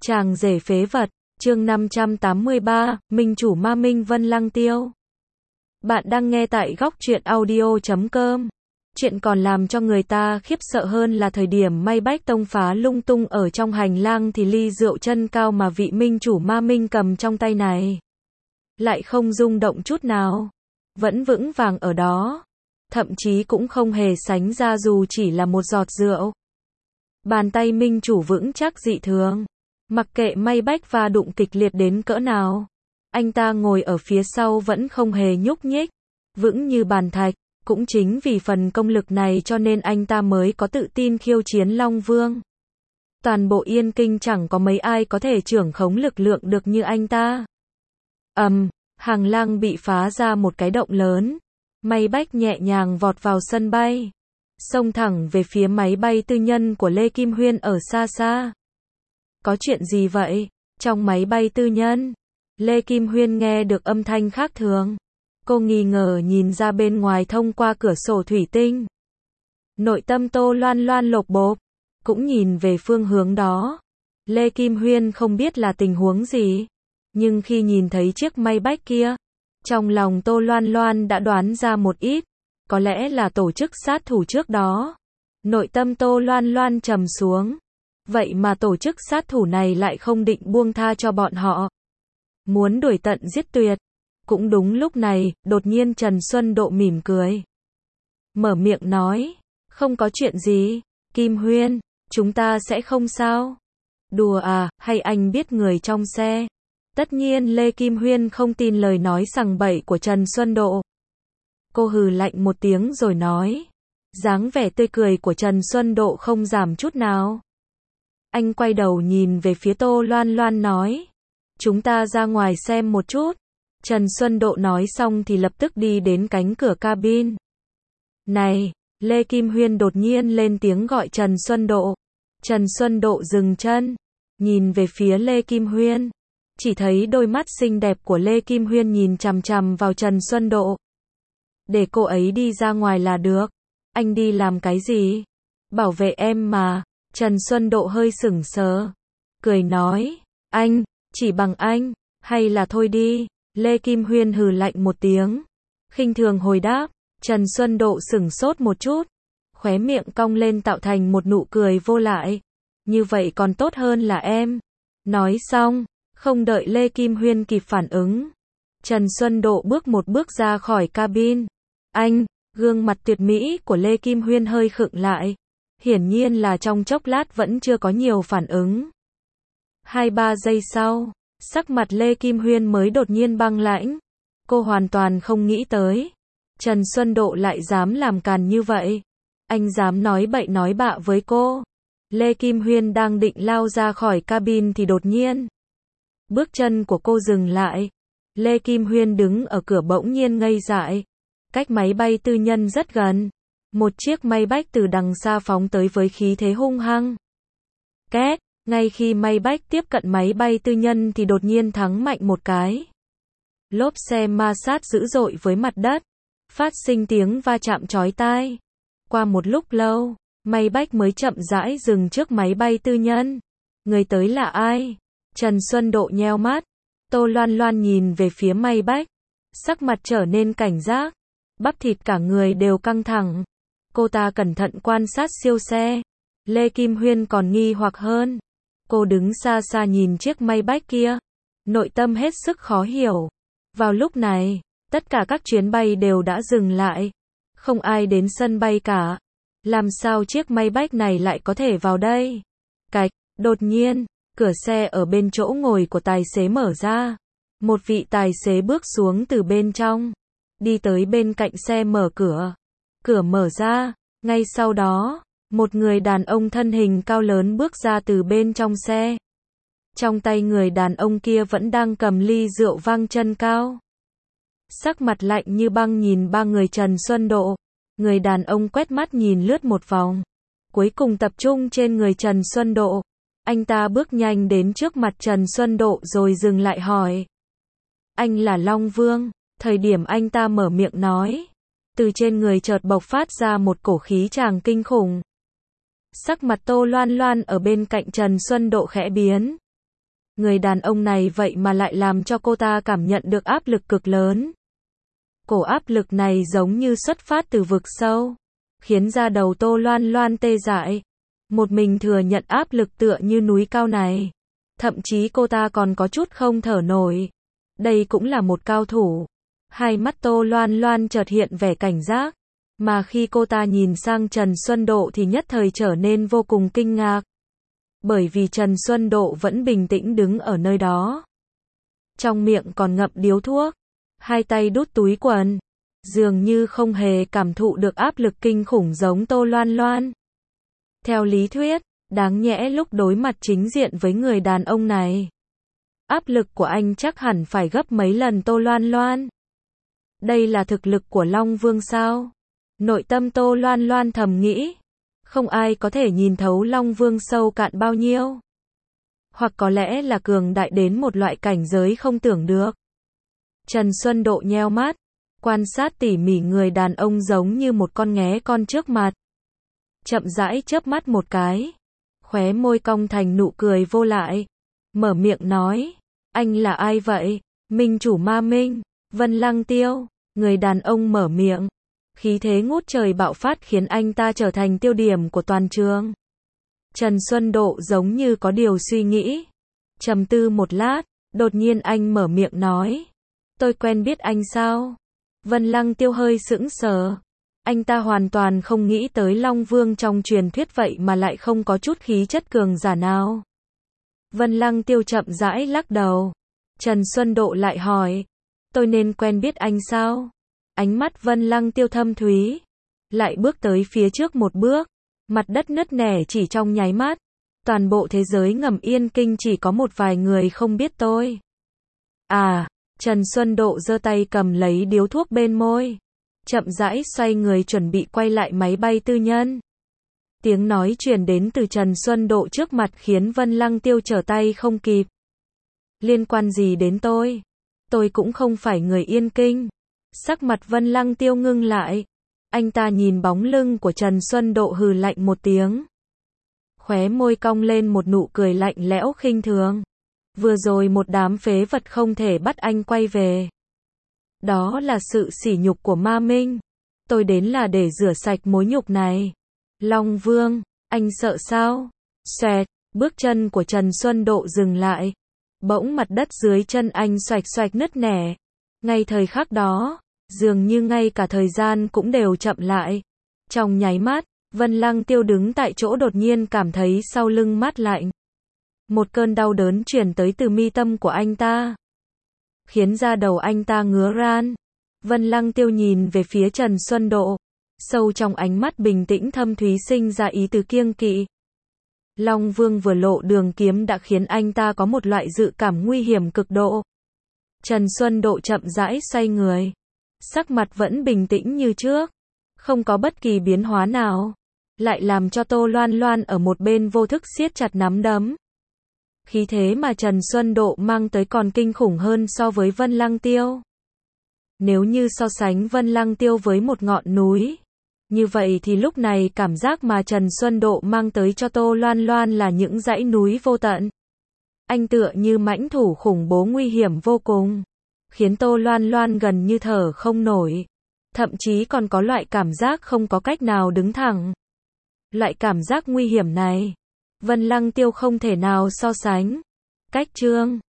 Chàng rể phế vật, chương 583, Minh chủ ma Minh Vân Lăng Tiêu. Bạn đang nghe tại góc truyện audio.com. Chuyện còn làm cho người ta khiếp sợ hơn là thời điểm May Bách Tông phá lung tung ở trong hành lang thì ly rượu chân cao mà vị minh chủ ma Minh cầm trong tay này lại không rung động chút nào, vẫn vững vàng ở đó, thậm chí cũng không hề sánh ra dù chỉ là một giọt rượu. Bàn tay minh chủ vững chắc dị thường. Mặc kệ May Bách va đụng kịch liệt đến cỡ nào, anh ta ngồi ở phía sau vẫn không hề nhúc nhích, vững như bàn thạch. Cũng chính vì phần công lực này cho nên anh ta mới có tự tin khiêu chiến Long Vương. Toàn bộ Yên Kinh chẳng có mấy ai có thể trưởng khống lực lượng được như anh ta. Hàng lang bị phá ra một cái động lớn. May Bách nhẹ nhàng vọt vào sân bay, xông thẳng về phía máy bay tư nhân của Lê Kim Huyên ở xa xa. Có chuyện gì vậy? Trong máy bay tư nhân, Lê Kim Huyên nghe được âm thanh khác thường. Cô nghi ngờ nhìn ra bên ngoài thông qua cửa sổ thủy tinh. Nội tâm Tô Loan Loan lột bột, cũng nhìn về phương hướng đó. Lê Kim Huyên không biết là tình huống gì, nhưng khi nhìn thấy chiếc May Bách kia, trong lòng Tô Loan Loan đã đoán ra một ít, có lẽ là tổ chức sát thủ trước đó. Nội tâm Tô Loan Loan trầm xuống. Vậy mà tổ chức sát thủ này lại không định buông tha cho bọn họ, muốn đuổi tận giết tuyệt. Cũng đúng lúc này, đột nhiên Trần Xuân Độ mỉm cười, mở miệng nói, không có chuyện gì, Kim Huyên, chúng ta sẽ không sao. Đùa à, hay anh biết người trong xe? Tất nhiên Lê Kim Huyên không tin lời nói sằng bậy của Trần Xuân Độ. Cô hừ lạnh một tiếng rồi nói, dáng vẻ tươi cười của Trần Xuân Độ không giảm chút nào. Anh quay đầu nhìn về phía Tô Loan Loan nói, chúng ta ra ngoài xem một chút. Trần Xuân Độ nói xong thì lập tức đi đến cánh cửa cabin. Này, Lê Kim Huyên đột nhiên lên tiếng gọi Trần Xuân Độ. Trần Xuân Độ dừng chân, nhìn về phía Lê Kim Huyên. Chỉ thấy đôi mắt xinh đẹp của Lê Kim Huyên nhìn chằm chằm vào Trần Xuân Độ. Để cô ấy đi ra ngoài là được. Anh đi làm cái gì? Bảo vệ em mà. Trần Xuân Độ hơi sững sờ, cười nói, anh, chỉ bằng anh, hay là thôi đi. Lê Kim Huyên hừ lạnh một tiếng, khinh thường hồi đáp. Trần Xuân Độ sửng sốt một chút, khóe miệng cong lên tạo thành một nụ cười vô lại. Như vậy còn tốt hơn là em. Nói xong, không đợi Lê Kim Huyên kịp phản ứng, Trần Xuân Độ bước một bước ra khỏi cabin. Anh, gương mặt tuyệt mỹ của Lê Kim Huyên hơi khựng lại. Hiển nhiên là trong chốc lát vẫn chưa có nhiều phản ứng. 2-3 giây sau, sắc mặt Lê Kim Huyên mới đột nhiên băng lãnh. Cô hoàn toàn không nghĩ tới Trần Xuân Độ lại dám làm càn như vậy. Anh dám nói bậy nói bạ với cô. Lê Kim Huyên đang định lao ra khỏi cabin thì đột nhiên bước chân của cô dừng lại. Lê Kim Huyên đứng ở cửa bỗng nhiên ngây dại. Cách máy bay tư nhân rất gần, một chiếc May Bách từ đằng xa phóng tới với khí thế hung hăng. Két, ngay khi May Bách tiếp cận máy bay tư nhân thì đột nhiên thắng mạnh một cái. Lốp xe ma sát dữ dội với mặt đất, phát sinh tiếng va chạm chói tai. Qua một lúc lâu, May Bách mới chậm rãi dừng trước máy bay tư nhân. Người tới là ai? Trần Xuân Độ nheo mắt. Tô Loan Loan nhìn về phía May Bách, sắc mặt trở nên cảnh giác, bắp thịt cả người đều căng thẳng. Cô ta cẩn thận quan sát siêu xe. Lê Kim Huyên còn nghi hoặc hơn. Cô đứng xa xa nhìn chiếc May Bách kia, nội tâm hết sức khó hiểu. Vào lúc này, tất cả các chuyến bay đều đã dừng lại. Không ai đến sân bay cả. Làm sao chiếc May Bách này lại có thể vào đây? Cạch, đột nhiên, cửa xe ở bên chỗ ngồi của tài xế mở ra. Một vị tài xế bước xuống từ bên trong, đi tới bên cạnh xe mở cửa. Cửa mở ra, ngay sau đó, một người đàn ông thân hình cao lớn bước ra từ bên trong xe. Trong tay người đàn ông kia vẫn đang cầm ly rượu vang chân cao. Sắc mặt lạnh như băng nhìn ba người Trần Xuân Độ. Người đàn ông quét mắt nhìn lướt một vòng, cuối cùng tập trung trên người Trần Xuân Độ. Anh ta bước nhanh đến trước mặt Trần Xuân Độ rồi dừng lại hỏi. Anh là Long Vương. Thời điểm anh ta mở miệng nói, từ trên người chợt bộc phát ra một cổ khí tràng kinh khủng. Sắc mặt Tô Loan Loan ở bên cạnh Trần Xuân Độ khẽ biến. Người đàn ông này vậy mà lại làm cho cô ta cảm nhận được áp lực cực lớn. Cổ áp lực này giống như xuất phát từ vực sâu, khiến da đầu Tô Loan Loan tê dại. Một mình thừa nhận áp lực tựa như núi cao này. Thậm chí cô ta còn có chút không thở nổi. Đây cũng là một cao thủ. Hai mắt Tô Loan Loan chợt hiện vẻ cảnh giác. Mà khi cô ta nhìn sang Trần Xuân Độ thì nhất thời trở nên vô cùng kinh ngạc. Bởi vì Trần Xuân Độ vẫn bình tĩnh đứng ở nơi đó. Trong miệng còn ngậm điếu thuốc. Hai tay đút túi quần. Dường như không hề cảm thụ được áp lực kinh khủng giống Tô Loan Loan. Theo lý thuyết, đáng nhẽ lúc đối mặt chính diện với người đàn ông này, áp lực của anh chắc hẳn phải gấp mấy lần Tô Loan Loan. Đây là thực lực của Long Vương sao? Nội tâm Tô Loan Loan thầm nghĩ. Không ai có thể nhìn thấu Long Vương sâu cạn bao nhiêu. Hoặc có lẽ là cường đại đến một loại cảnh giới không tưởng được. Trần Xuân Độ nheo mắt, quan sát tỉ mỉ người đàn ông giống như một con nghé con trước mặt. Chậm rãi chớp mắt một cái, khóe môi cong thành nụ cười vô lại, mở miệng nói, anh là ai vậy? Minh chủ Ma Minh, Vân Lăng Tiêu. Người đàn ông mở miệng, khí thế ngút trời bạo phát khiến anh ta trở thành tiêu điểm của toàn trường. Trần Xuân Độ giống như có điều suy nghĩ, trầm tư một lát, đột nhiên anh mở miệng nói, tôi quen biết anh sao? Vân Lăng Tiêu hơi sững sờ. Anh ta hoàn toàn không nghĩ tới Long Vương trong truyền thuyết vậy mà lại không có chút khí chất cường giả nào. Vân Lăng Tiêu chậm rãi lắc đầu. Trần Xuân Độ lại hỏi, tôi nên quen biết anh sao? Ánh mắt Vân Lăng Tiêu thâm thúy, lại bước tới phía trước một bước, mặt đất nứt nẻ chỉ trong nháy mắt. Toàn bộ thế giới ngầm yên kinh chỉ có một vài người không biết tôi. À, Trần Xuân Độ giơ tay cầm lấy điếu thuốc bên môi, chậm rãi xoay người chuẩn bị quay lại máy bay tư nhân. Tiếng nói truyền đến từ Trần Xuân Độ trước mặt khiến Vân Lăng Tiêu trở tay không kịp. Liên quan gì đến tôi? Tôi cũng không phải người yên kinh. Sắc mặt Vân Lăng Tiêu ngưng lại. Anh ta nhìn bóng lưng của Trần Xuân Độ hừ lạnh một tiếng. Khóe môi cong lên một nụ cười lạnh lẽo khinh thường. Vừa rồi một đám phế vật không thể bắt anh quay về. Đó là sự sỉ nhục của Ma Minh. Tôi đến là để rửa sạch mối nhục này. Long Vương, anh sợ sao? Xoẹt, bước chân của Trần Xuân Độ dừng lại. Bỗng mặt đất dưới chân anh xoạch xoạch nứt nẻ. Ngay thời khắc đó, dường như ngay cả thời gian cũng đều chậm lại. Trong nháy mắt, Vân Lăng Tiêu đứng tại chỗ đột nhiên cảm thấy sau lưng mát lạnh. Một cơn đau đớn truyền tới từ mi tâm của anh ta, khiến da đầu anh ta ngứa ran. Vân Lăng Tiêu nhìn về phía Trần Xuân Độ, sâu trong ánh mắt bình tĩnh thâm thúy sinh ra ý từ kiêng kỵ. Long Vương vừa lộ đường kiếm đã khiến anh ta có một loại dự cảm nguy hiểm cực độ. Trần Xuân Độ chậm rãi xoay người, sắc mặt vẫn bình tĩnh như trước, không có bất kỳ biến hóa nào, lại làm cho Tô Loan Loan ở một bên vô thức siết chặt nắm đấm. Khí thế mà Trần Xuân Độ mang tới còn kinh khủng hơn so với Vân Lăng Tiêu. Nếu như so sánh Vân Lăng Tiêu với một ngọn núi, như vậy thì lúc này cảm giác mà Trần Xuân Độ mang tới cho Tô Loan Loan là những dãy núi vô tận. Anh tựa như mãnh thủ khủng bố nguy hiểm vô cùng, khiến Tô Loan Loan gần như thở không nổi, thậm chí còn có loại cảm giác không có cách nào đứng thẳng. Loại cảm giác nguy hiểm này, Vân Lăng Tiêu không thể nào so sánh. Cách chương